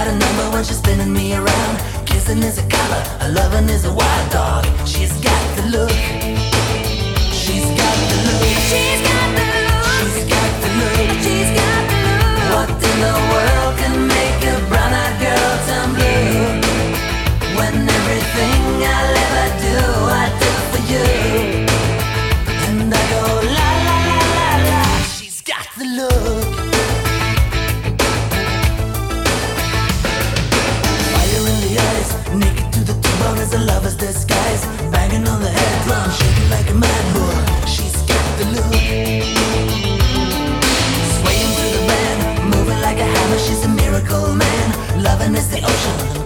a number when she's spinning me around. Kissing is a color, a loving is a wild dog. She's got the look. She's got the look. She's got the look. She's got the look. She's got the look. What in the world can make a brown-eyed girl turn blue? When everything I'll ever do, I do for you. And I go la la la la la. She's got the look. Fire in the eyes, naked to the bone as a lover's disguise. Banging on the head drum, shaking like a mad bull. She's got the look. Swaying through the band, moving like a hammer. She's a miracle man. Loving is the ocean.